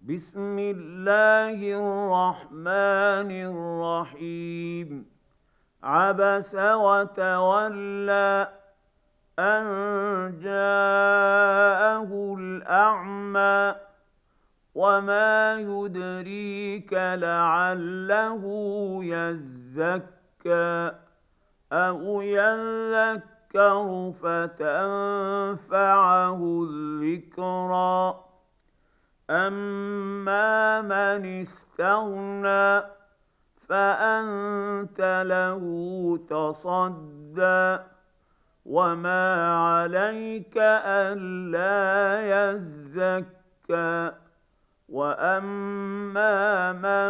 بسم الله الرحمن الرحيم. عبس وتولى أن جاءه الأعمى وما يدريك لعله يزكى أو يذكر فتنفعه الذكرى. أما من استغنى فأنت له تصدى وما عليك ألا يزكى. وأما من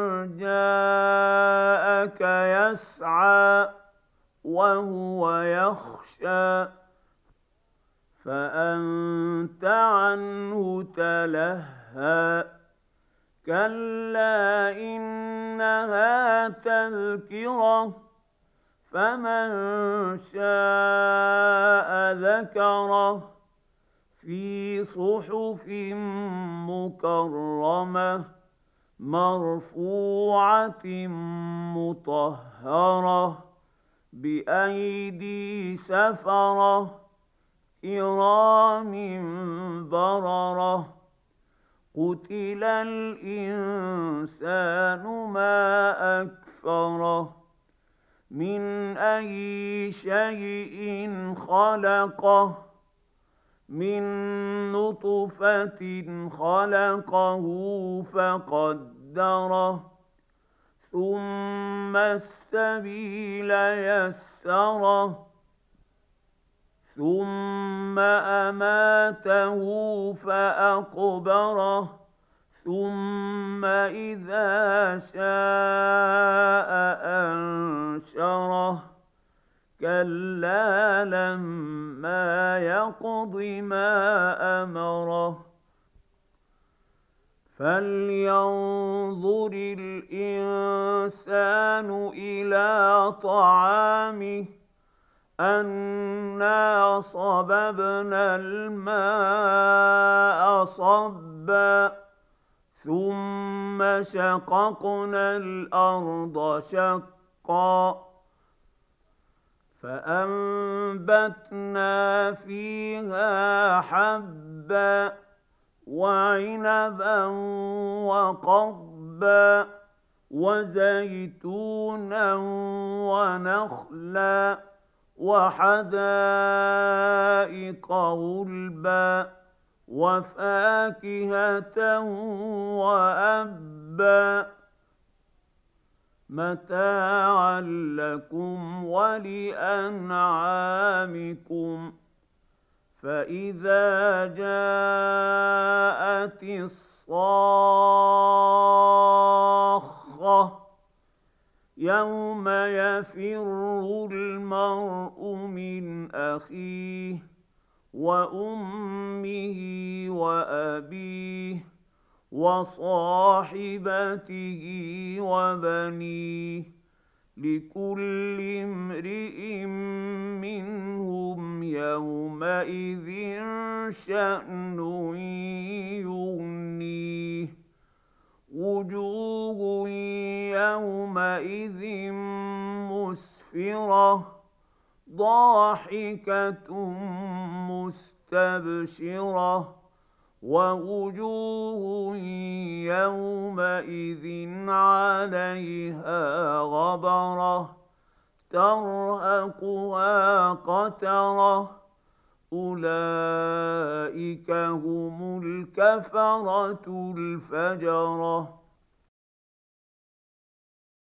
جاءك يسعى وهو يخشى فأنت عنه تلهى. كلا إنها تذكرة فمن شاء ذكره في صحف مكرمة مرفوعة مطهرة بأيدي سفرة كرام بررة. قتل الإنسان ما أكفره من أي شيء خلقه من نطفة خلقه فقدره ثم السبيل يسره ثم أماته فأقبره ثم إذا شاء أنشره. كلا لما يقض ما أمره. فلينظر الإنسان إلى طعامه أنا صببنا الماء صبا ثم شققنا الأرض شقا فأنبتنا فيها حبا وعنبا وقضبا وزيتونا ونخلا وحدائق غلبا وفاكهة وأبا متاعا لكم ولأنعامكم. فإذا جاءت الصاخة يوم يفر المرء من أخيه وأمه وأبيه وصاحبته وبنيه لكل امرئ منهم يومئذ شأن يغنيه. وجوه يومئذ مسفرة ضاحكة مستبشرة ووجوه يومئذ عليها غبرة ترهقها قترة أولئك هم الكفرة الفجرة.